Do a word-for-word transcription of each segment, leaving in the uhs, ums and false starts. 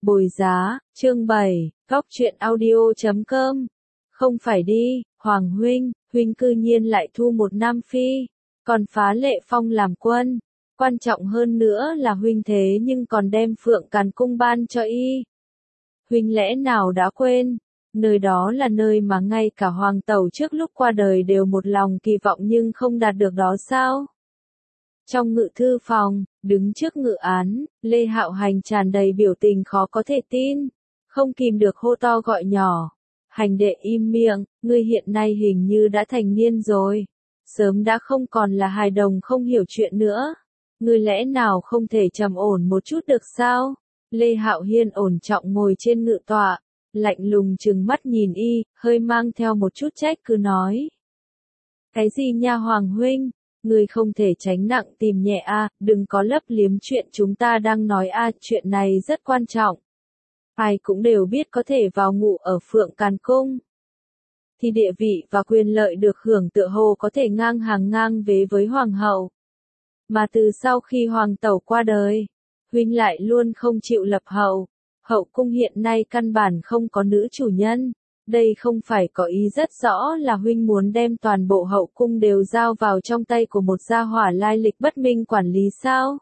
Bồi giá, chương bảy, góc truyện audio chấm com. Không phải đi, Hoàng huynh, huynh cư nhiên lại thu một nam phi, còn phá Lệ Phong làm quân. Quan trọng hơn nữa là huynh thế nhưng còn đem Phượng Càn Cung ban cho y. Huynh lẽ nào đã quên, nơi đó là nơi mà ngay cả Hoàng tẩu trước lúc qua đời đều một lòng kỳ vọng nhưng không đạt được đó sao? Trong ngự thư phòng, đứng trước ngự án, Lê Hạo Hành tràn đầy biểu tình khó có thể tin, không kìm được hô to gọi nhỏ. Hành đệ im miệng, ngươi hiện nay hình như đã thành niên rồi, sớm đã không còn là hài đồng không hiểu chuyện nữa. Ngươi lẽ nào không thể trầm ổn một chút được sao? Lê Hạo Hiên ổn trọng ngồi trên ngự tọa, lạnh lùng trừng mắt nhìn y, hơi mang theo một chút trách cứ nói. Cái gì nha Hoàng huynh? Ngươi không thể tránh nặng tìm nhẹ a, à, đừng có lấp liếm chuyện chúng ta đang nói a, à, chuyện này rất quan trọng. Ai cũng đều biết có thể vào ngụ ở Phượng Càn Cung, thì địa vị và quyền lợi được hưởng tựa hồ có thể ngang hàng ngang vế với Hoàng hậu. Mà từ sau khi Hoàng tẩu qua đời, huynh lại luôn không chịu lập hậu, hậu cung hiện nay căn bản không có nữ chủ nhân. Đây không phải có ý rất rõ là huynh muốn đem toàn bộ hậu cung đều giao vào trong tay của một gia hỏa lai lịch bất minh quản lý sao?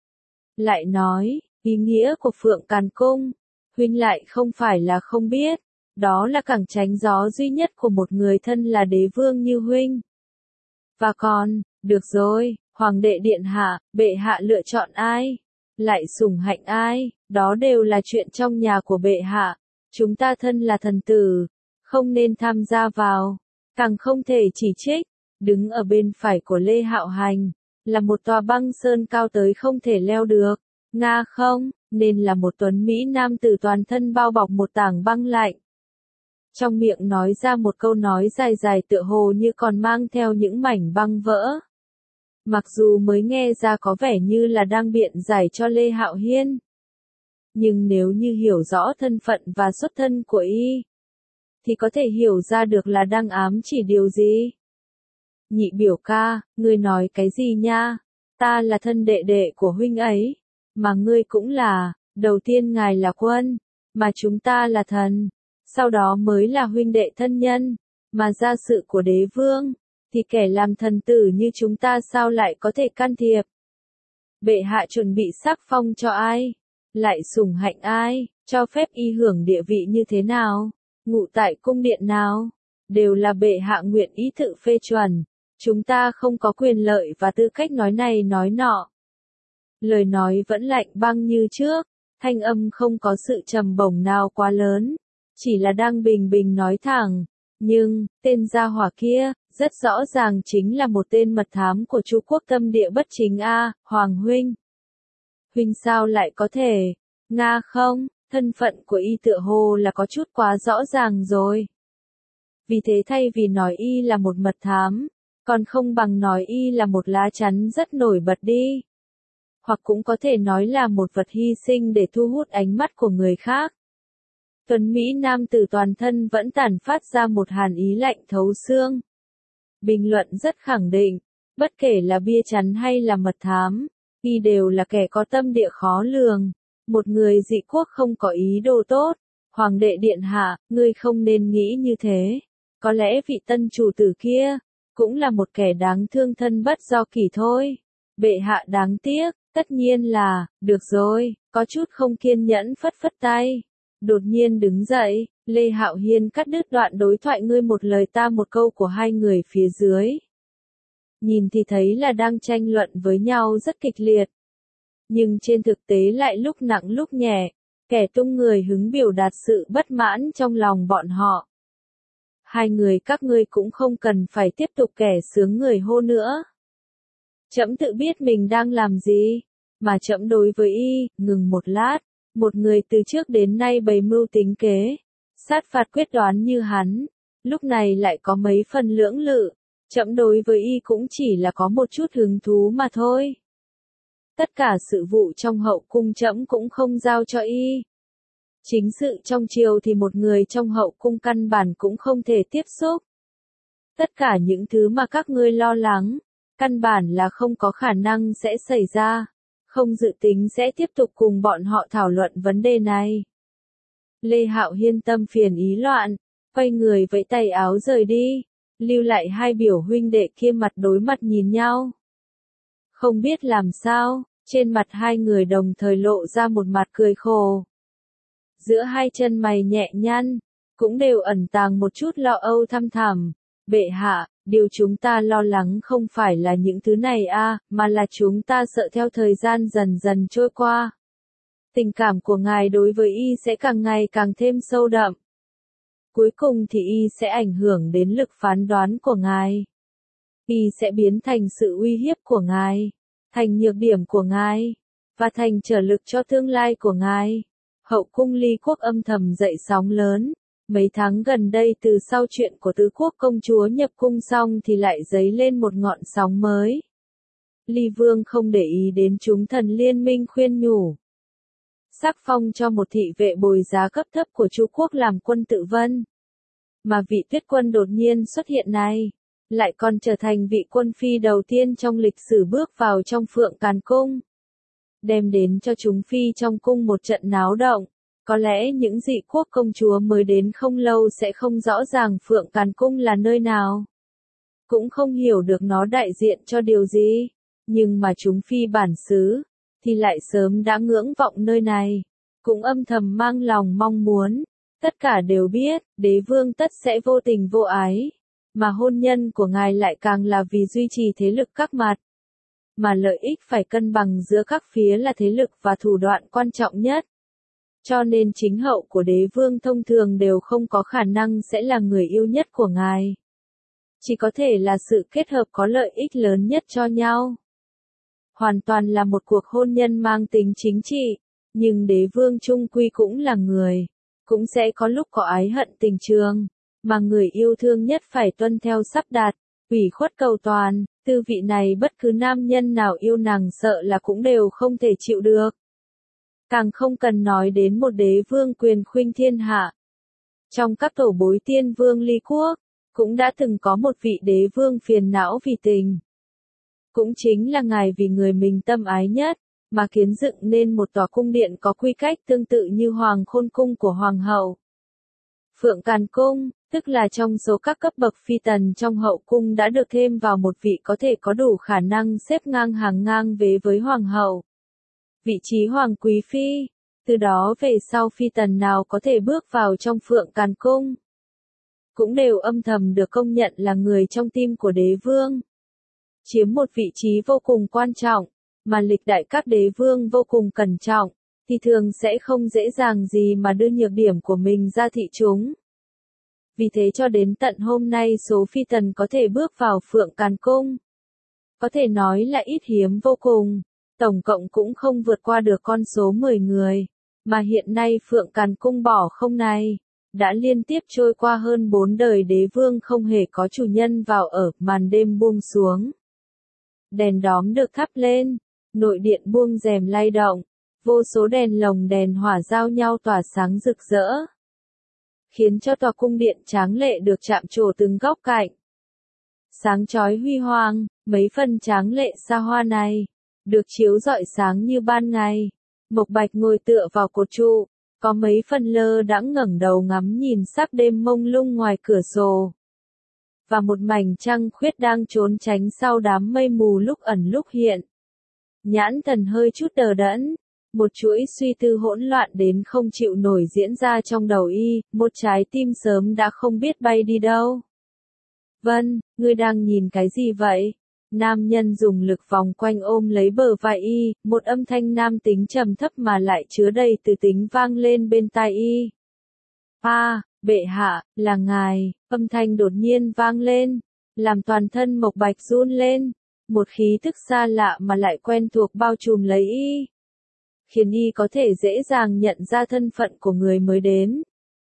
Lại nói, ý nghĩa của Phượng Càn Cung, huynh lại không phải là không biết, đó là cẳng tránh gió duy nhất của một người thân là đế vương như huynh. Và còn, được rồi, Hoàng đệ điện hạ, bệ hạ lựa chọn ai, lại sủng hạnh ai, đó đều là chuyện trong nhà của bệ hạ. Chúng ta thân là thần tử, không nên tham gia vào, càng không thể chỉ trích. Đứng ở bên phải của Lê Hạo Hành, là một tòa băng sơn cao tới không thể leo được, nga không, nên là một tuấn Mỹ nam tử toàn thân bao bọc một tảng băng lạnh. Trong miệng nói ra một câu nói dài dài tựa hồ như còn mang theo những mảnh băng vỡ. Mặc dù mới nghe ra có vẻ như là đang biện giải cho Lê Hạo Hiên, nhưng nếu như hiểu rõ thân phận và xuất thân của y, thì có thể hiểu ra được là đang ám chỉ điều gì. Nhị biểu ca, ngươi nói cái gì nha? Ta là thân đệ đệ của huynh ấy, mà ngươi cũng là, đầu tiên ngài là quân, mà chúng ta là thần, sau đó mới là huynh đệ thân nhân, mà gia sự của đế vương, thì kẻ làm thần tử như chúng ta sao lại có thể can thiệp? Bệ hạ chuẩn bị sắc phong cho ai? Lại sủng hạnh ai, cho phép y hưởng địa vị như thế nào, ngụ tại cung điện nào, đều là bệ hạ nguyện ý tự phê chuẩn, chúng ta không có quyền lợi và tư cách nói này nói nọ. Lời nói vẫn lạnh băng như trước, thanh âm không có sự trầm bổng nào quá lớn, chỉ là đang bình bình nói thẳng, nhưng, tên gia hỏa kia, rất rõ ràng chính là một tên mật thám của Chu quốc tâm địa bất chính a, Hoàng huynh. Huynh sao lại có thể, nga không, thân phận của y tựa hồ là có chút quá rõ ràng rồi. Vì thế thay vì nói y là một mật thám, còn không bằng nói y là một lá chắn rất nổi bật đi. Hoặc cũng có thể nói là một vật hy sinh để thu hút ánh mắt của người khác. Tuấn Mỹ nam tử toàn thân vẫn tản phát ra một hàn ý lạnh thấu xương. Bình luận rất khẳng định, bất kể là bia chắn hay là mật thám, y đều là kẻ có tâm địa khó lường, một người dị quốc không có ý đồ tốt. Hoàng đệ điện hạ, ngươi không nên nghĩ như thế, có lẽ vị tân chủ tử kia, cũng là một kẻ đáng thương thân bất do kỷ thôi. Bệ hạ đáng tiếc, tất nhiên là, được rồi, có chút không kiên nhẫn phất phất tay. Đột nhiên đứng dậy, Lê Hạo Hiên cắt đứt đoạn đối thoại ngươi một lời ta một câu của hai người phía dưới. Nhìn thì thấy là đang tranh luận với nhau rất kịch liệt. Nhưng trên thực tế lại lúc nặng lúc nhẹ, kẻ tung người hứng biểu đạt sự bất mãn trong lòng bọn họ. Hai người các ngươi cũng không cần phải tiếp tục kẻ sướng người hô nữa. Trẫm tự biết mình đang làm gì, mà trẫm đối với y, ngừng một lát, một người từ trước đến nay bày mưu tính kế, sát phạt quyết đoán như hắn, lúc này lại có mấy phần lưỡng lự, trẫm đối với y cũng chỉ là có một chút hứng thú mà thôi. Tất cả sự vụ trong hậu cung trẫm cũng không giao cho y. Chính sự trong triều thì một người trong hậu cung căn bản cũng không thể tiếp xúc. Tất cả những thứ mà các ngươi lo lắng, căn bản là không có khả năng sẽ xảy ra. Không dự tính sẽ tiếp tục cùng bọn họ thảo luận vấn đề này. Lê Hạo Hiên tâm phiền ý loạn, quay người vẫy tay áo rời đi, lưu lại hai biểu huynh đệ kia mặt đối mặt nhìn nhau. Không biết làm sao, trên mặt hai người đồng thời lộ ra một mặt cười khổ. Giữa hai chân mày nhẹ nhăn, cũng đều ẩn tàng một chút lo âu thăm thẳm. Bệ hạ, điều chúng ta lo lắng không phải là những thứ này a, mà là chúng ta sợ theo thời gian dần dần trôi qua. Tình cảm của ngài đối với y sẽ càng ngày càng thêm sâu đậm. Cuối cùng thì y sẽ ảnh hưởng đến lực phán đoán của ngài. Y sẽ biến thành sự uy hiếp của ngài, thành nhược điểm của ngài, và thành trở lực cho tương lai của ngài. Hậu cung Ly quốc âm thầm dậy sóng lớn. Mấy tháng gần đây từ sau chuyện của tứ quốc công chúa nhập cung xong thì lại dấy lên một ngọn sóng mới. Ly Vương không để ý đến chúng thần liên minh khuyên nhủ. Sắc phong cho một thị vệ bồi giá cấp thấp của Chu quốc làm quân tự vân. Mà vị tuyết quân đột nhiên xuất hiện này, lại còn trở thành vị quân phi đầu tiên trong lịch sử bước vào trong Phượng Càn Cung. Đem đến cho chúng phi trong cung một trận náo động. Có lẽ những dị quốc công chúa mới đến không lâu sẽ không rõ ràng Phượng Càn Cung là nơi nào. Cũng không hiểu được nó đại diện cho điều gì. Nhưng mà chúng phi bản xứ, thì lại sớm đã ngưỡng vọng nơi này. Cũng âm thầm mang lòng mong muốn. Tất cả đều biết, đế vương tất sẽ vô tình vô ái. Mà hôn nhân của ngài lại càng là vì duy trì thế lực các mặt. Mà lợi ích phải cân bằng giữa các phía là thế lực và thủ đoạn quan trọng nhất. Cho nên chính hậu của đế vương thông thường đều không có khả năng sẽ là người yêu nhất của ngài. Chỉ có thể là sự kết hợp có lợi ích lớn nhất cho nhau. Hoàn toàn là một cuộc hôn nhân mang tính chính trị, nhưng đế vương chung quy cũng là người. Cũng sẽ có lúc có ái hận tình trường, mà người yêu thương nhất phải tuân theo sắp đặt, ủy khuất cầu toàn, tư vị này bất cứ nam nhân nào yêu nàng sợ là cũng đều không thể chịu được. Càng không cần nói đến một đế vương quyền khuynh thiên hạ. Trong các tổ bối tiên vương Ly quốc, cũng đã từng có một vị đế vương phiền não vì tình. Cũng chính là ngài vì người mình tâm ái nhất, mà kiến dựng nên một tòa cung điện có quy cách tương tự như Hoàng Khôn Cung của Hoàng hậu. Phượng Càn Cung, tức là trong số các cấp bậc phi tần trong hậu cung đã được thêm vào một vị có thể có đủ khả năng xếp ngang hàng ngang vế với Hoàng hậu. Vị trí Hoàng Quý Phi, từ đó về sau phi tần nào có thể bước vào trong Phượng Càn Cung. Cũng đều âm thầm được công nhận là người trong tim của đế vương. Chiếm một vị trí vô cùng quan trọng, mà lịch đại các đế vương vô cùng cẩn trọng, thì thường sẽ không dễ dàng gì mà đưa nhược điểm của mình ra thị chúng. Vì thế cho đến tận hôm nay số phi tần có thể bước vào Phượng Càn Cung. Có thể nói là ít hiếm vô cùng, tổng cộng cũng không vượt qua được con số mười người, mà hiện nay Phượng Càn Cung bỏ không này, đã liên tiếp trôi qua hơn bốn đời đế vương không hề có chủ nhân vào ở, màn đêm buông xuống. Đèn đóm được thắp lên, nội điện buông rèm lay động, vô số đèn lồng đèn hỏa giao nhau tỏa sáng rực rỡ, khiến cho tòa cung điện tráng lệ được chạm trổ từng góc cạnh. Sáng chói huy hoàng, mấy phần tráng lệ xa hoa này, được chiếu rọi sáng như ban ngày. Mộc Bạch ngồi tựa vào cột trụ, có mấy phần lơ đãng ngẩng đầu ngắm nhìn sắc đêm mông lung ngoài cửa sổ. Và một mảnh trăng khuyết đang trốn tránh sau đám mây mù lúc ẩn lúc hiện. Nhãn thần hơi chút đờ đẫn, một chuỗi suy tư hỗn loạn đến không chịu nổi diễn ra trong đầu y, một trái tim sớm đã không biết bay đi đâu. Vân, ngươi đang nhìn cái gì vậy? Nam nhân dùng lực vòng quanh ôm lấy bờ vai y, một âm thanh nam tính trầm thấp mà lại chứa đầy từ tính vang lên bên tai y. A, bệ hạ, là ngài, âm thanh đột nhiên vang lên, làm toàn thân Mộc Bạch run lên, một khí tức xa lạ mà lại quen thuộc bao trùm lấy y, khiến y có thể dễ dàng nhận ra thân phận của người mới đến.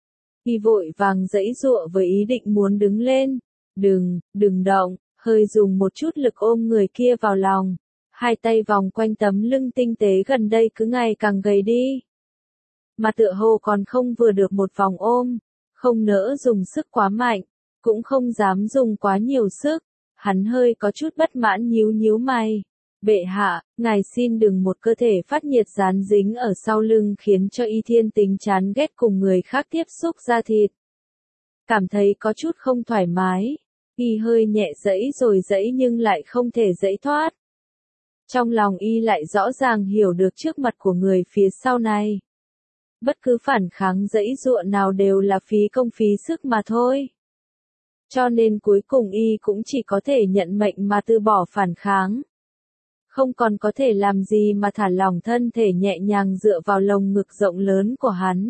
Y vội vàng giãy giụa với ý định muốn đứng lên, đừng, đừng động, hơi dùng một chút lực ôm người kia vào lòng, hai tay vòng quanh tấm lưng tinh tế gần đây cứ ngày càng gầy đi. Mà tựa hồ còn không vừa được một vòng ôm, không nỡ dùng sức quá mạnh, cũng không dám dùng quá nhiều sức, hắn hơi có chút bất mãn nhíu nhíu mày, Bệ hạ, ngài xin đừng một cơ thể phát nhiệt dán dính ở sau lưng khiến cho y thiên tính chán ghét cùng người khác tiếp xúc da thịt. Cảm thấy có chút không thoải mái, y hơi nhẹ dẫy rồi dẫy nhưng lại không thể dẫy thoát. Trong lòng y lại rõ ràng hiểu được trước mặt của người phía sau này. Bất cứ phản kháng dẫy dụa nào đều là phí công phí sức mà thôi. Cho nên cuối cùng y cũng chỉ có thể nhận mệnh mà từ bỏ phản kháng. Không còn có thể làm gì mà thả lỏng thân thể nhẹ nhàng dựa vào lồng ngực rộng lớn của hắn.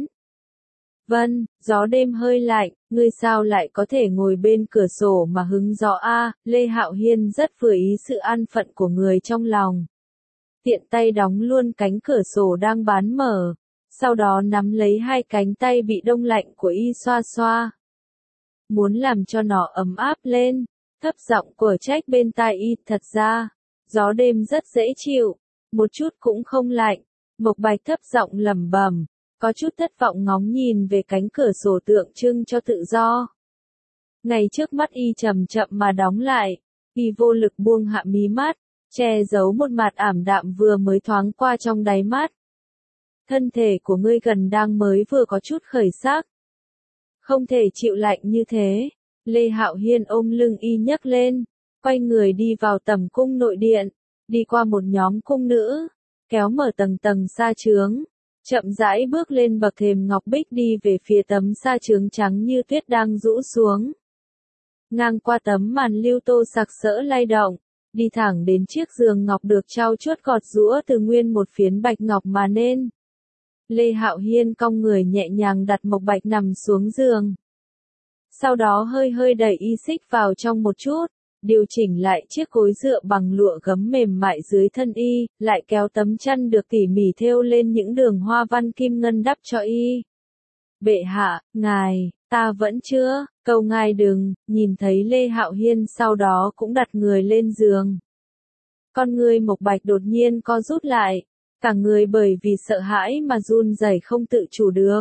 Vân, gió đêm hơi lạnh, ngươi sao lại có thể ngồi bên cửa sổ mà hứng gió a? Lê Hạo Hiên rất vừa ý sự an phận của người trong lòng. Tiện tay đóng luôn cánh cửa sổ đang bán mở, sau đó nắm lấy hai cánh tay bị đông lạnh của y xoa xoa. Muốn làm cho nó ấm áp lên, thấp giọng của trách bên tai y, thật ra, gió đêm rất dễ chịu, một chút cũng không lạnh. Mộc Bạch thấp giọng lẩm bẩm, có chút thất vọng ngóng nhìn về cánh cửa sổ tượng trưng cho tự do. Ngày trước mắt y chậm chậm mà đóng lại, y vô lực buông hạ mí mắt, che giấu một mặt ảm đạm vừa mới thoáng qua trong đáy mắt. Thân thể của ngươi gần đang mới vừa có chút khởi sắc. Không thể chịu lạnh như thế. Lê Hạo Hiên ôm lưng y nhấc lên, quay người đi vào tầm cung nội điện, đi qua một nhóm cung nữ, kéo mở tầng tầng sa chướng, chậm rãi bước lên bậc thềm ngọc bích đi về phía tấm sa chướng trắng như tuyết đang rũ xuống. Ngang qua tấm màn lưu tô sặc sỡ lay động, đi thẳng đến chiếc giường ngọc được trau chuốt gọt giũa từ nguyên một phiến bạch ngọc mà nên. Lê Hạo Hiên cong người nhẹ nhàng đặt Mộc Bạch nằm xuống giường. Sau đó hơi hơi đẩy y xích vào trong một chút, điều chỉnh lại chiếc gối dựa bằng lụa gấm mềm mại dưới thân y, lại kéo tấm chăn được tỉ mỉ thêu lên những đường hoa văn kim ngân đắp cho y. Bệ hạ, ngài, ta vẫn chưa, cầu ngài đừng, nhìn thấy Lê Hạo Hiên sau đó cũng đặt người lên giường. Con người Mộc Bạch đột nhiên co rút lại, cả người bởi vì sợ hãi mà run rẩy không tự chủ được.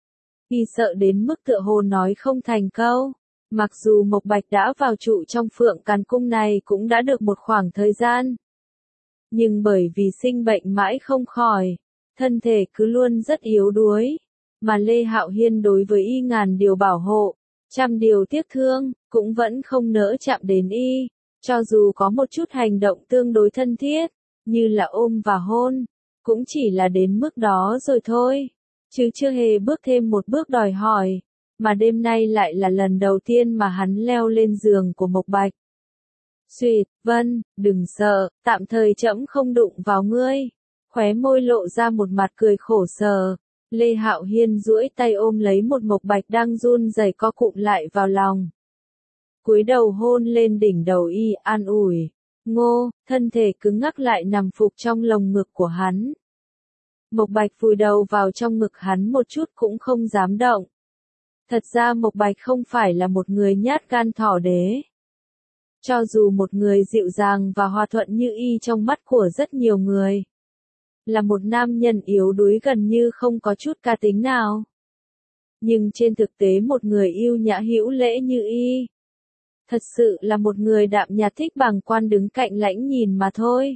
Y sợ đến mức tựa hồ nói không thành câu. Mặc dù Mộc Bạch đã vào trụ trong Phượng Càn Cung này cũng đã được một khoảng thời gian. Nhưng bởi vì sinh bệnh mãi không khỏi, thân thể cứ luôn rất yếu đuối. Mà Lê Hạo Hiên đối với y ngàn điều bảo hộ, trăm điều tiếc thương, cũng vẫn không nỡ chạm đến y. Cho dù có một chút hành động tương đối thân thiết, như là ôm và hôn, cũng chỉ là đến mức đó rồi thôi. Chứ chưa hề bước thêm một bước đòi hỏi. Mà đêm nay lại là lần đầu tiên mà hắn leo lên giường của Mộc Bạch. Xuyệt, Vân, đừng sợ, tạm thời trẫm không đụng vào ngươi. Khóe môi lộ ra một mặt cười khổ sở. Lê Hạo Hiên duỗi tay ôm lấy một Mộc Bạch đang run rẩy co cụm lại vào lòng. Cúi đầu hôn lên đỉnh đầu y, an ủi. Ngô, thân thể cứng ngắc lại nằm phục trong lồng ngực của hắn. Mộc Bạch vùi đầu vào trong ngực hắn một chút cũng không dám động. Thật ra Mộc Bạch không phải là một người nhát gan thỏ đế. Cho dù một người dịu dàng và hòa thuận như y trong mắt của rất nhiều người. Là một nam nhân yếu đuối gần như không có chút cá tính nào. Nhưng trên thực tế một người yêu nhã hữu lễ như y. Thật sự là một người đạm nhạt thích bàng quan đứng cạnh lãnh nhìn mà thôi.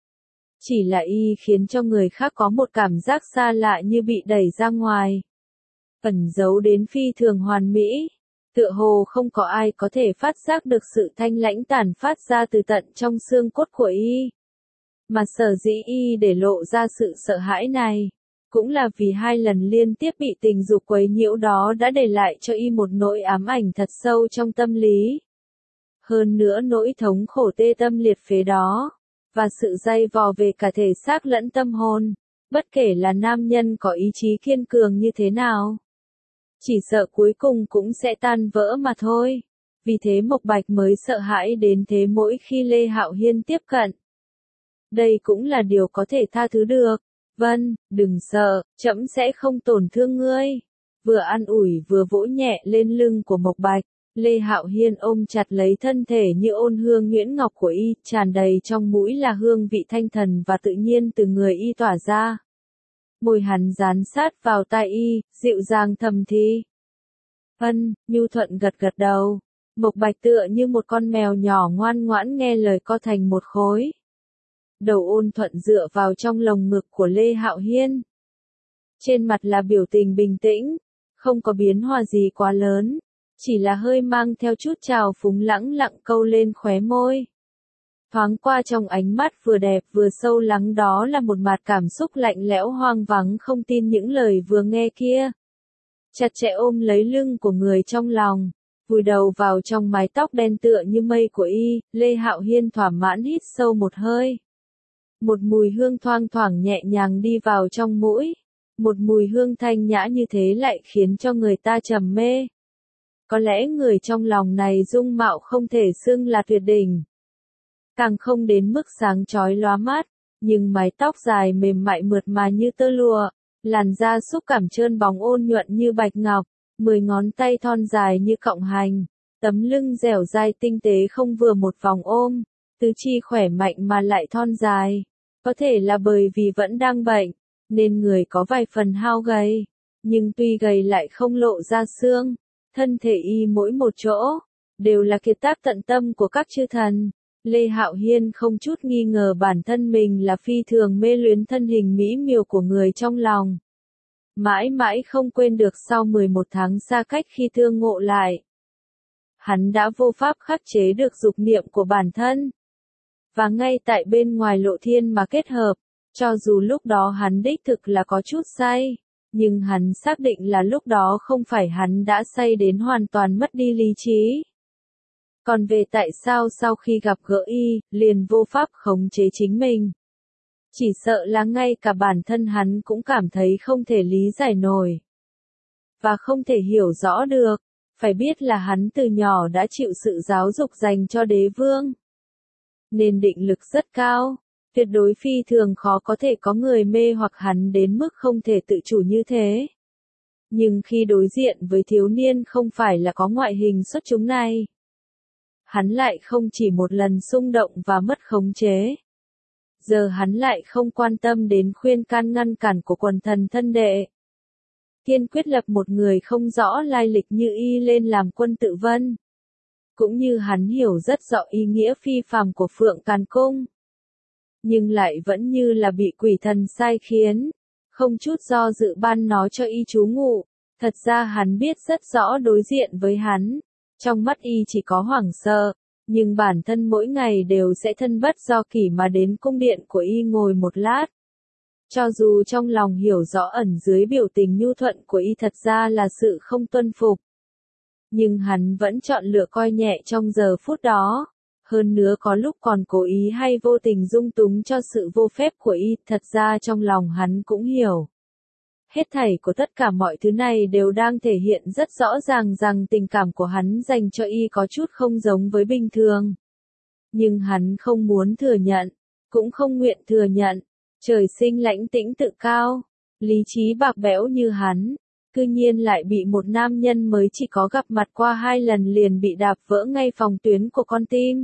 Chỉ là y khiến cho người khác có một cảm giác xa lạ như bị đẩy ra ngoài. Ẩn giấu đến phi thường hoàn mỹ. Tựa hồ không có ai có thể phát giác được sự thanh lãnh tản phát ra từ tận trong xương cốt của y. Mà sở dĩ y để lộ ra sự sợ hãi này, cũng là vì hai lần liên tiếp bị tình dục quấy nhiễu đó đã để lại cho y một nỗi ám ảnh thật sâu trong tâm lý. Hơn nữa nỗi thống khổ tê tâm liệt phế đó, và sự dây vò về cả thể xác lẫn tâm hồn, bất kể là nam nhân có ý chí kiên cường như thế nào. Chỉ sợ cuối cùng cũng sẽ tan vỡ mà thôi. Vì thế Mộc Bạch mới sợ hãi đến thế mỗi khi Lê Hạo Hiên tiếp cận. Đây cũng là điều có thể tha thứ được. Vân, đừng sợ, trẫm sẽ không tổn thương ngươi. Vừa an ủi vừa vỗ nhẹ lên lưng của Mộc Bạch, Lê Hạo Hiên ôm chặt lấy thân thể như ôn hương nhuyễn ngọc của y, tràn đầy trong mũi là hương vị thanh thần và tự nhiên từ người y tỏa ra. Môi hắn dán sát vào tai y, dịu dàng thầm thì. Vân, nhu thuận gật gật đầu. Mộc Bạch tựa như một con mèo nhỏ ngoan ngoãn nghe lời co thành một khối. đầu ôn thuận dựa vào trong lồng ngực của Lê Hạo Hiên. Trên mặt là biểu tình bình tĩnh, không có biến hóa gì quá lớn, chỉ là hơi mang theo chút trào phúng lãng lặng câu lên khóe môi. Thoáng qua trong ánh mắt vừa đẹp vừa sâu lắng đó là một mặt cảm xúc lạnh lẽo hoang vắng không tin những lời vừa nghe kia. Chặt chẽ ôm lấy lưng của người trong lòng, vùi đầu vào trong mái tóc đen tựa như mây của y, Lê Hạo Hiên thỏa mãn hít sâu một hơi. Một mùi hương thoang thoảng nhẹ nhàng đi vào trong mũi, một mùi hương thanh nhã như thế lại khiến cho người ta trầm mê. Có lẽ người trong lòng này dung mạo không thể xưng là tuyệt đỉnh, càng không đến mức sáng chói lóa mắt, nhưng mái tóc dài mềm mại mượt mà như tơ lụa, làn da xúc cảm trơn bóng ôn nhuận như bạch ngọc, mười ngón tay thon dài như cọng hành, tấm lưng dẻo dai tinh tế không vừa một vòng ôm, tứ chi khỏe mạnh mà lại thon dài. Có thể là bởi vì vẫn đang bệnh, nên người có vài phần hao gầy, nhưng tuy gầy lại không lộ ra xương, thân thể y mỗi một chỗ, đều là kiệt tác tận tâm của các chư thần. Lê Hạo Hiên không chút nghi ngờ bản thân mình là phi thường mê luyến thân hình mỹ miều của người trong lòng. Mãi mãi không quên được sau mười một tháng xa cách khi thương ngộ lại. Hắn đã vô pháp khắc chế được dục niệm của bản thân. Và ngay tại bên ngoài lộ thiên mà kết hợp, cho dù lúc đó hắn đích thực là có chút say, nhưng hắn xác định là lúc đó không phải hắn đã say đến hoàn toàn mất đi lý trí. Còn về tại sao sau khi gặp gỡ y, liền vô pháp khống chế chính mình. Chỉ sợ là ngay cả bản thân hắn cũng cảm thấy không thể lý giải nổi. Và không thể hiểu rõ được, phải biết là hắn từ nhỏ đã chịu sự giáo dục dành cho đế vương. Nên định lực rất cao, tuyệt đối phi thường khó có thể có người mê hoặc hắn đến mức không thể tự chủ như thế. Nhưng khi đối diện với thiếu niên không phải là có ngoại hình xuất chúng này, hắn lại không chỉ một lần xung động và mất khống chế. Giờ hắn lại không quan tâm đến khuyên can ngăn cản của quần thần thân đệ. Kiên quyết lập một người không rõ lai lịch như y lên làm quân tự vân. Cũng như hắn hiểu rất rõ ý nghĩa phi phàm của Phượng Càn Cung. Nhưng lại vẫn như là bị quỷ thần sai khiến, không chút do dự ban nó cho y trú ngụ. Thật ra hắn biết rất rõ đối diện với hắn, trong mắt y chỉ có hoảng sợ, nhưng bản thân mỗi ngày đều sẽ thân bất do kỷ mà đến cung điện của y ngồi một lát. Cho dù trong lòng hiểu rõ ẩn dưới biểu tình nhu thuận của y thật ra là sự không tuân phục, nhưng hắn vẫn chọn lựa coi nhẹ trong giờ phút đó. Hơn nữa có lúc còn cố ý hay vô tình dung túng cho sự vô phép của y, thật ra trong lòng hắn cũng hiểu. Hết thảy của tất cả mọi thứ này đều đang thể hiện rất rõ ràng rằng tình cảm của hắn dành cho y có chút không giống với bình thường. Nhưng hắn không muốn thừa nhận, cũng không nguyện thừa nhận, trời sinh lãnh tĩnh tự cao, lý trí bạc bẽo như hắn, cư nhiên lại bị một nam nhân mới chỉ có gặp mặt qua hai lần liền bị đạp vỡ ngay phòng tuyến của con tim.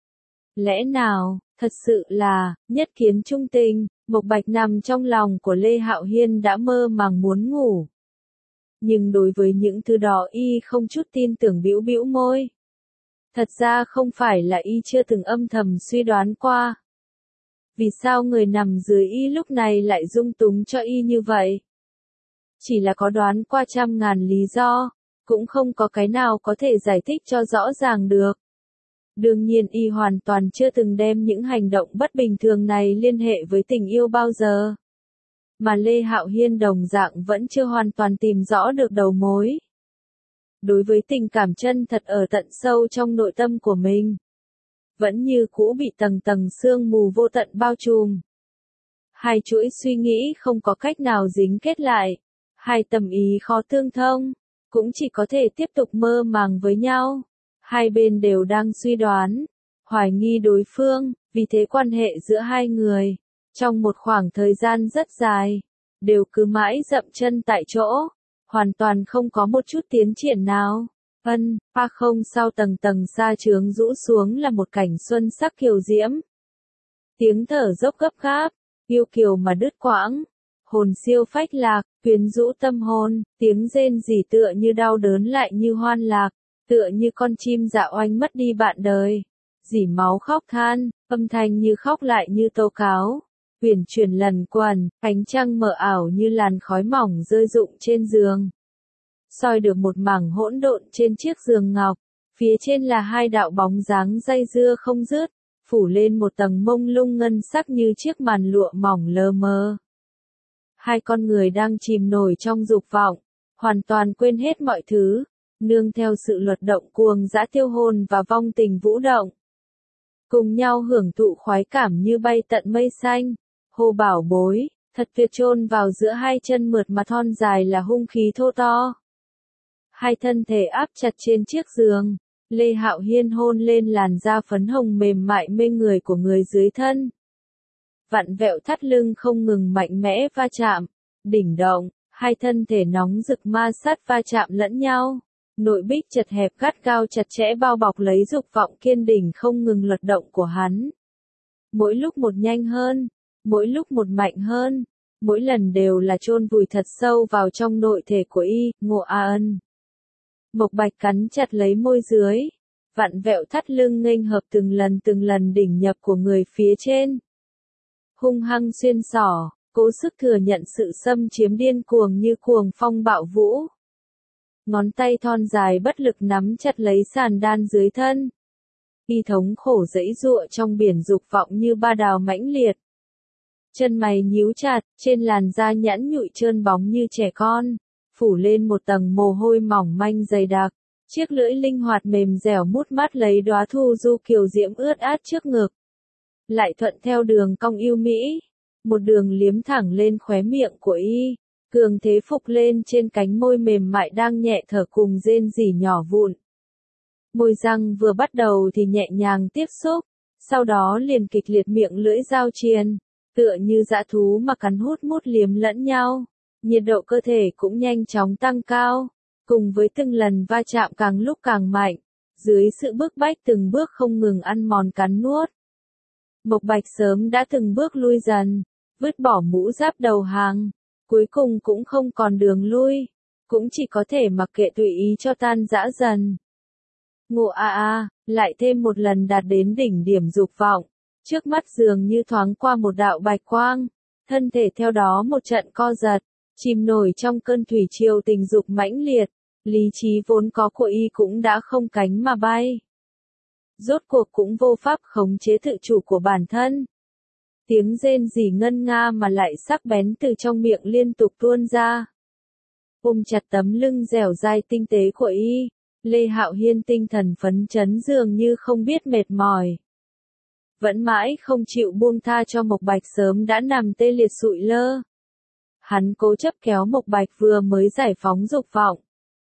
Lẽ nào, thật sự là, nhất kiến trung tình, Mộc Bạch nằm trong lòng của Lê Hạo Hiên đã mơ màng muốn ngủ. Nhưng đối với những thứ đó y không chút tin tưởng bĩu bĩu môi. Thật ra không phải là y chưa từng âm thầm suy đoán qua. Vì sao người nằm dưới y lúc này lại dung túng cho y như vậy? Chỉ là có đoán qua trăm ngàn lý do, cũng không có cái nào có thể giải thích cho rõ ràng được. Đương nhiên y hoàn toàn chưa từng đem những hành động bất bình thường này liên hệ với tình yêu bao giờ. Mà Lê Hạo Hiên đồng dạng vẫn chưa hoàn toàn tìm rõ được đầu mối. Đối với tình cảm chân thật ở tận sâu trong nội tâm của mình, vẫn như cũ bị tầng tầng sương mù vô tận bao trùm. Hai chuỗi suy nghĩ không có cách nào dính kết lại, hai tâm ý khó tương thông, cũng chỉ có thể tiếp tục mơ màng với nhau. Hai bên đều đang suy đoán, hoài nghi đối phương, vì thế quan hệ giữa hai người, trong một khoảng thời gian rất dài, đều cứ mãi dậm chân tại chỗ, hoàn toàn không có một chút tiến triển nào. Ân, pha không sau tầng tầng sa trướng rũ xuống là một cảnh xuân sắc kiều diễm. Tiếng thở dốc gấp gáp, yêu kiều mà đứt quãng, hồn siêu phách lạc, quyến rũ tâm hồn, tiếng rên rỉ tựa như đau đớn lại như hoan lạc. Tựa như con chim dạ oanh mất đi bạn đời, dỉ máu khóc than, âm thanh như khóc lại như tố cáo. Huyền chuyển lần quần, ánh trăng mờ ảo như làn khói mỏng rơi rụng trên giường. Soi được một mảng hỗn độn trên chiếc giường ngọc, phía trên là hai đạo bóng dáng dây dưa không dứt, phủ lên một tầng mông lung ngân sắc như chiếc màn lụa mỏng lờ mờ. Hai con người đang chìm nổi trong dục vọng, hoàn toàn quên hết mọi thứ, nương theo sự luật động cuồng dã tiêu hồn và vong tình vũ động. Cùng nhau hưởng thụ khoái cảm như bay tận mây xanh. Hô bảo bối, thật tuyệt, chôn vào giữa hai chân mượt mà thon dài là hung khí thô to. Hai thân thể áp chặt trên chiếc giường, Lê Hạo Hiên hôn lên làn da phấn hồng mềm mại mê người của người dưới thân. Vặn vẹo thắt lưng không ngừng mạnh mẽ va chạm, đỉnh động, hai thân thể nóng rực ma sát va chạm lẫn nhau. Nội bích chật hẹp gắt gao chặt chẽ bao bọc lấy dục vọng kiên đỉnh không ngừng luật động của hắn. Mỗi lúc một nhanh hơn, mỗi lúc một mạnh hơn, mỗi lần đều là chôn vùi thật sâu vào trong nội thể của y, Ngộ A Ân. Mộc Bạch cắn chặt lấy môi dưới, vặn vẹo thắt lưng nghênh hợp từng lần từng lần đỉnh nhập của người phía trên. Hung hăng xuyên xỏ, cố sức thừa nhận sự xâm chiếm điên cuồng như cuồng phong bạo vũ. Ngón tay thon dài bất lực nắm chặt lấy sàn đan dưới thân. Y thống khổ dẫy giụa trong biển dục vọng như ba đào mãnh liệt. Chân mày nhíu chặt, trên làn da nhẵn nhụi trơn bóng như trẻ con, phủ lên một tầng mồ hôi mỏng manh dày đặc. Chiếc lưỡi linh hoạt mềm dẻo mút mắt lấy đóa thu du kiều diễm ướt át trước ngực. Lại thuận theo đường cong yêu mỹ, một đường liếm thẳng lên khóe miệng của y, cường thế phục lên trên cánh môi mềm mại đang nhẹ thở cùng rên rỉ nhỏ vụn. Môi răng vừa bắt đầu thì nhẹ nhàng tiếp xúc, sau đó liền kịch liệt miệng lưỡi giao triền, tựa như dã thú mà cắn hút mút liếm lẫn nhau. Nhiệt độ cơ thể cũng nhanh chóng tăng cao, cùng với từng lần va chạm càng lúc càng mạnh, dưới sự bức bách từng bước không ngừng ăn mòn cắn nuốt. Mộc Bạch sớm đã từng bước lui dần, vứt bỏ mũ giáp đầu hàng, cuối cùng cũng không còn đường lui, cũng chỉ có thể mặc kệ tùy ý cho tan rã dần. Ngộ A A, lại thêm một lần đạt đến đỉnh điểm dục vọng, trước mắt dường như thoáng qua một đạo bạch quang, thân thể theo đó một trận co giật, chìm nổi trong cơn thủy triều tình dục mãnh liệt, lý trí vốn có của y cũng đã không cánh mà bay. Rốt cuộc cũng vô pháp khống chế tự chủ của bản thân. Tiếng rên rỉ ngân nga mà lại sắc bén từ trong miệng liên tục tuôn ra. Ôm chặt tấm lưng dẻo dai tinh tế của y, Lê Hạo Hiên tinh thần phấn chấn dường như không biết mệt mỏi. Vẫn mãi không chịu buông tha cho Mộc Bạch sớm đã nằm tê liệt sụi lơ. Hắn cố chấp kéo Mộc Bạch vừa mới giải phóng dục vọng.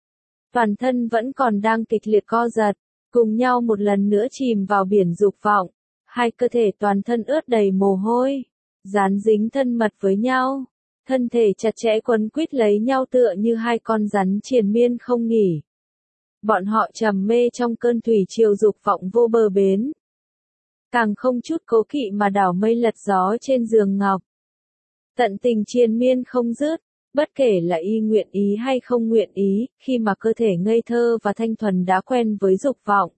Toàn thân vẫn còn đang kịch liệt co giật, cùng nhau một lần nữa chìm vào biển dục vọng. Hai cơ thể toàn thân ướt đầy mồ hôi, dán dính thân mật với nhau, thân thể chặt chẽ quấn quýt lấy nhau tựa như hai con rắn triền miên không nghỉ. Bọn họ trầm mê trong cơn thủy triều dục vọng vô bờ bến. Càng không chút cố kỵ mà đảo mây lật gió trên giường ngọc. Tận tình triền miên không dứt, bất kể là y nguyện ý hay không nguyện ý, khi mà cơ thể ngây thơ và thanh thuần đã quen với dục vọng.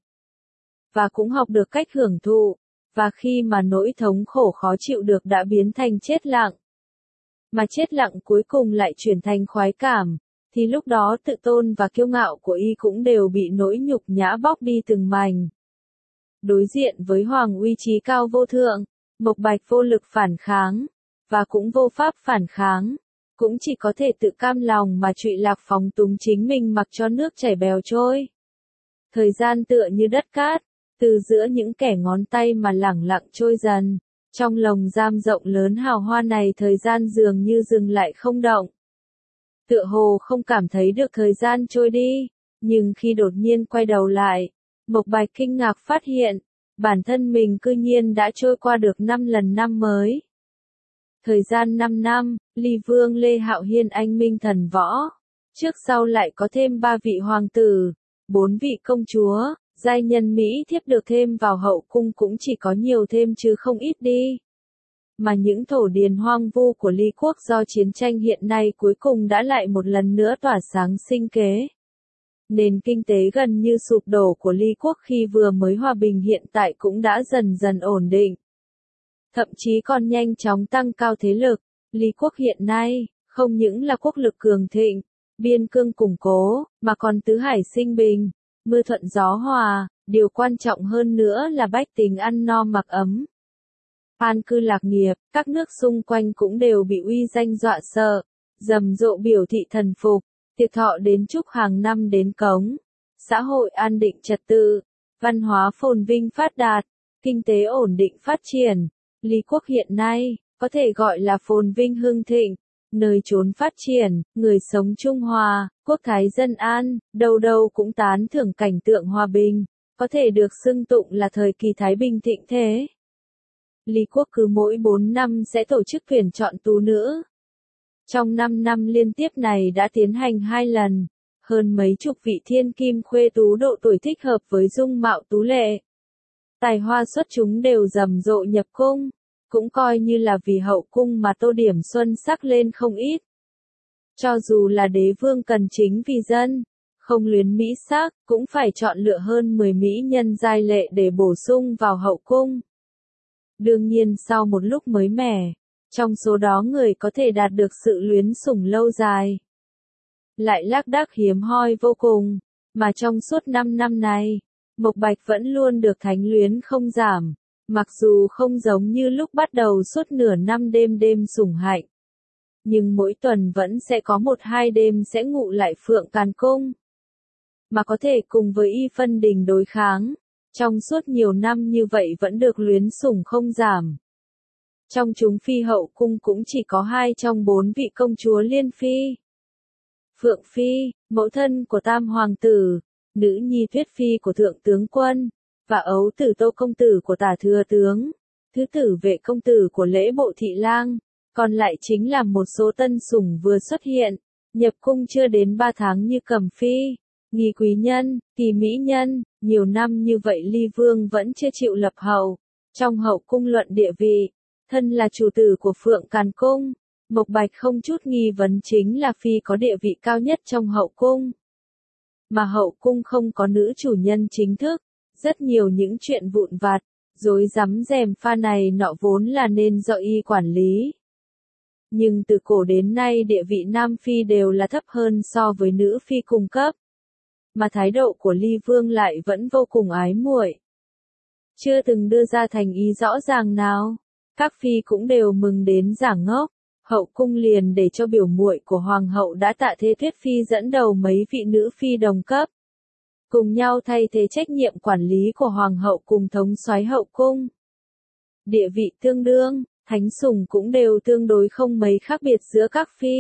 Và cũng học được cách hưởng thụ, và khi mà nỗi thống khổ khó chịu được đã biến thành chết lặng. Mà chết lặng cuối cùng lại chuyển thành khoái cảm, thì lúc đó tự tôn và kiêu ngạo của y cũng đều bị nỗi nhục nhã bóc đi từng mảnh. Đối diện với hoàng uy trí cao vô thượng, Mộc Bạch vô lực phản kháng, và cũng vô pháp phản kháng, cũng chỉ có thể tự cam lòng mà trụy lạc phóng túng chính mình mặc cho nước chảy bèo trôi. Thời gian tựa như đất cát, từ giữa những kẻ ngón tay mà lẳng lặng trôi dần, trong lồng giam rộng lớn hào hoa này thời gian dường như dừng lại không động. Tựa hồ không cảm thấy được thời gian trôi đi, nhưng khi đột nhiên quay đầu lại, Mộc Bạch kinh ngạc phát hiện, bản thân mình cư nhiên đã trôi qua được năm lần năm mới. Thời gian năm năm, Ly Vương Lê Hạo Hiên anh minh thần võ, trước sau lại có thêm ba vị hoàng tử, bốn vị công chúa, giai nhân Mỹ thiếp được thêm vào hậu cung cũng chỉ có nhiều thêm chứ không ít đi. Mà những thổ điền hoang vu của Ly quốc do chiến tranh hiện nay cuối cùng đã lại một lần nữa tỏa sáng sinh kế. Nền kinh tế gần như sụp đổ của Ly quốc khi vừa mới hòa bình hiện tại cũng đã dần dần ổn định. Thậm chí còn nhanh chóng tăng cao thế lực. Ly quốc hiện nay, không những là quốc lực cường thịnh, biên cương củng cố, mà còn tứ hải sinh bình, mưa thuận gió hòa, điều quan trọng hơn nữa là bách tính ăn no mặc ấm. An cư lạc nghiệp, các nước xung quanh cũng đều bị uy danh dọa sợ, rầm rộ biểu thị thần phục, tiệc thọ đến chúc hàng năm đến cống, xã hội an định trật tự, văn hóa phồn vinh phát đạt, kinh tế ổn định phát triển. Ly quốc hiện nay, có thể gọi là phồn vinh hưng thịnh, nơi trốn phát triển, người sống trung hòa, quốc thái dân an, đâu đâu cũng tán thưởng cảnh tượng hòa bình, có thể được xưng tụng là thời kỳ thái bình thịnh thế. Ly quốc cứ mỗi bốn năm sẽ tổ chức tuyển chọn tú nữ. Trong năm năm liên tiếp này đã tiến hành hai lần, hơn mấy chục vị thiên kim khuê tú độ tuổi thích hợp với dung mạo tú lệ. Tài hoa xuất chúng đều rầm rộ nhập cung, cũng coi như là vì hậu cung mà tô điểm xuân sắc lên không ít. Cho dù là đế vương cần chính vì dân, không luyến mỹ sắc, cũng phải chọn lựa hơn mười mỹ nhân giai lệ để bổ sung vào hậu cung. Đương nhiên sau một lúc mới mẻ, trong số đó người có thể đạt được sự luyến sủng lâu dài, lại lác đác hiếm hoi vô cùng, mà trong suốt năm năm này, Mộc Bạch vẫn luôn được thánh luyến không giảm, mặc dù không giống như lúc bắt đầu suốt nửa năm đêm đêm sủng hạnh. Nhưng mỗi tuần vẫn sẽ có một hai đêm sẽ ngụ lại Phượng Càn Cung, mà có thể cùng với Y Phân Đình đối kháng, trong suốt nhiều năm như vậy vẫn được luyến sủng không giảm. Trong chúng phi hậu cung cũng chỉ có hai trong bốn vị công chúa Liên Phi. Phượng Phi, mẫu thân của Tam Hoàng tử, nữ nhi Tuyết Phi của Thượng tướng quân, và ấu tử Tô công tử của Tả thừa tướng, thứ tử Vệ công tử của Lễ bộ thị lang, còn lại chính là một số tân sủng vừa xuất hiện, nhập cung chưa đến ba tháng như Cẩm Phi, Nghi Quý Nhân, Kỳ Mỹ Nhân, nhiều năm như vậy Ly Vương vẫn chưa chịu lập hậu. Trong hậu cung luận địa vị, thân là chủ tử của Phượng Càn Cung, Mộc Bạch không chút nghi vấn chính là Phi có địa vị cao nhất trong hậu cung. Mà hậu cung không có nữ chủ nhân chính thức, rất nhiều những chuyện vụn vặt, rối rắm rèm pha này nọ vốn là nên do y quản lý. Nhưng từ cổ đến nay địa vị nam phi đều là thấp hơn so với nữ phi cùng cấp. Mà thái độ của Ly Vương lại vẫn vô cùng ái muội. Chưa từng đưa ra thành ý rõ ràng nào, các phi cũng đều mừng đến giả ngốc. Hậu cung liền để cho biểu muội của hoàng hậu đã Tạ Thế Tuyết Phi dẫn đầu mấy vị nữ phi đồng cấp, cùng nhau thay thế trách nhiệm quản lý của hoàng hậu cùng thống soái hậu cung. Địa vị tương đương, thánh sủng cũng đều tương đối không mấy khác biệt giữa các phi.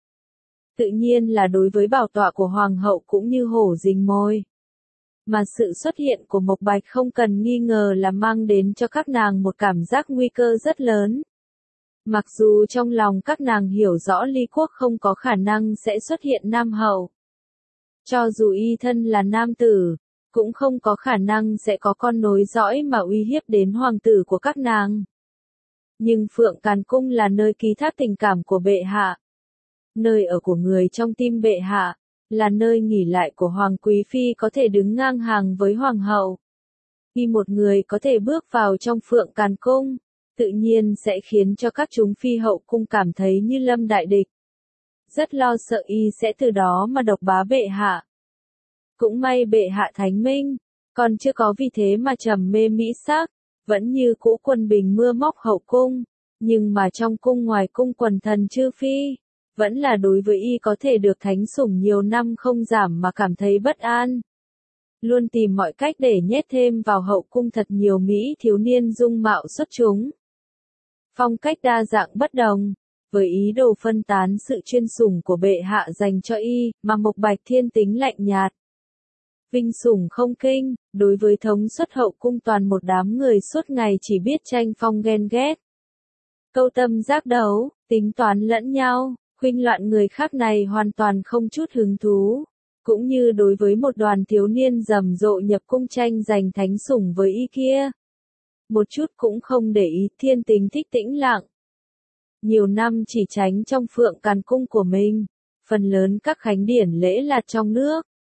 Tự nhiên là đối với bảo tọa của hoàng hậu cũng như hổ rình mồi. Mà sự xuất hiện của Mộc Bạch không cần nghi ngờ là mang đến cho các nàng một cảm giác nguy cơ rất lớn. Mặc dù trong lòng các nàng hiểu rõ Ly quốc không có khả năng sẽ xuất hiện nam hậu. Cho dù y thân là nam tử, cũng không có khả năng sẽ có con nối dõi mà uy hiếp đến hoàng tử của các nàng. Nhưng Phượng Càn Cung là nơi ký thác tình cảm của bệ hạ, nơi ở của người trong tim bệ hạ, là nơi nghỉ lại của hoàng quý phi có thể đứng ngang hàng với hoàng hậu. Khi một người có thể bước vào trong Phượng Càn Cung, tự nhiên sẽ khiến cho các chúng phi hậu cung cảm thấy như lâm đại địch. Rất lo sợ y sẽ từ đó mà độc bá bệ hạ. Cũng may bệ hạ thánh minh, còn chưa có vì thế mà trầm mê mỹ sắc, vẫn như cũ quân bình mưa móc hậu cung, nhưng mà trong cung ngoài cung quần thần chư phi, vẫn là đối với y có thể được thánh sủng nhiều năm không giảm mà cảm thấy bất an. Luôn tìm mọi cách để nhét thêm vào hậu cung thật nhiều mỹ thiếu niên dung mạo xuất chúng. Phong cách đa dạng bất đồng, với ý đồ phân tán sự chuyên sủng của bệ hạ dành cho y, mà Mộc Bạch thiên tính lạnh nhạt. Vinh sủng không kinh, đối với thống suất hậu cung toàn một đám người suốt ngày chỉ biết tranh phong ghen ghét. Câu tâm giác đấu, tính toán lẫn nhau, khuynh loạn người khác này hoàn toàn không chút hứng thú. Cũng như đối với một đoàn thiếu niên rầm rộ nhập cung tranh giành thánh sủng với y kia. Một chút cũng không để ý, thiên tính thích tĩnh lặng. Nhiều năm chỉ tránh trong Phượng Càn Cung của mình, phần lớn các khánh điển lễ lạt trong nước,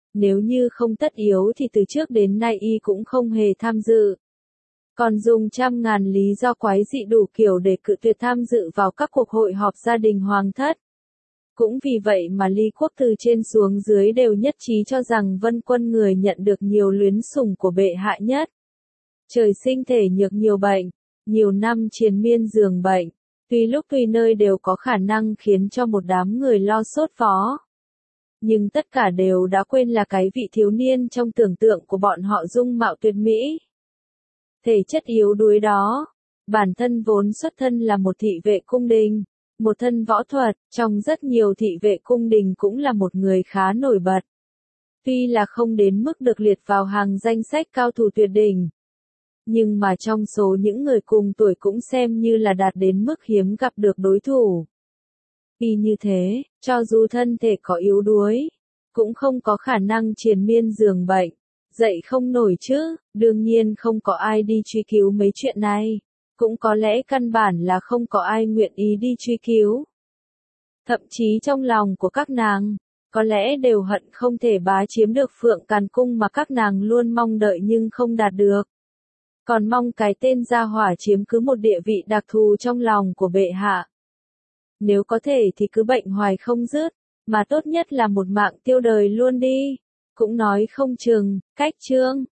Nếu như không tất yếu thì từ trước đến nay y cũng không hề tham dự. Còn dùng trăm ngàn lý do quái dị đủ kiểu để cự tuyệt tham dự vào các cuộc hội họp gia đình hoàng thất. Cũng vì vậy mà Ly Quốc từ trên xuống dưới đều nhất trí cho rằng Vân Quân người nhận được nhiều luyến sủng của bệ hạ nhất. Trời sinh thể nhược nhiều bệnh, nhiều năm triền miên giường bệnh, tùy lúc tùy nơi đều có khả năng khiến cho một đám người lo sốt vó. Nhưng tất cả đều đã quên là cái vị thiếu niên trong tưởng tượng của bọn họ dung mạo tuyệt mỹ. Thể chất yếu đuối đó, bản thân vốn xuất thân là một thị vệ cung đình, một thân võ thuật, trong rất nhiều thị vệ cung đình cũng là một người khá nổi bật. Tuy là không đến mức được liệt vào hàng danh sách cao thủ tuyệt đỉnh, nhưng mà trong số những người cùng tuổi cũng xem như là đạt đến mức hiếm gặp được đối thủ. Vì như thế, cho dù thân thể có yếu đuối, cũng không có khả năng triền miên giường bệnh, dậy không nổi chứ, đương nhiên không có ai đi truy cứu mấy chuyện này, cũng có lẽ căn bản là không có ai nguyện ý đi truy cứu. Thậm chí trong lòng của các nàng, có lẽ đều hận không thể bá chiếm được Phượng Càn Cung mà các nàng luôn mong đợi nhưng không đạt được. Còn mong cái tên gia hỏa chiếm cứ một địa vị đặc thù trong lòng của bệ hạ. Nếu có thể thì cứ bệnh hoài không dứt, mà tốt nhất là một mạng tiêu đời luôn đi. Cũng nói không chừng, cách chương.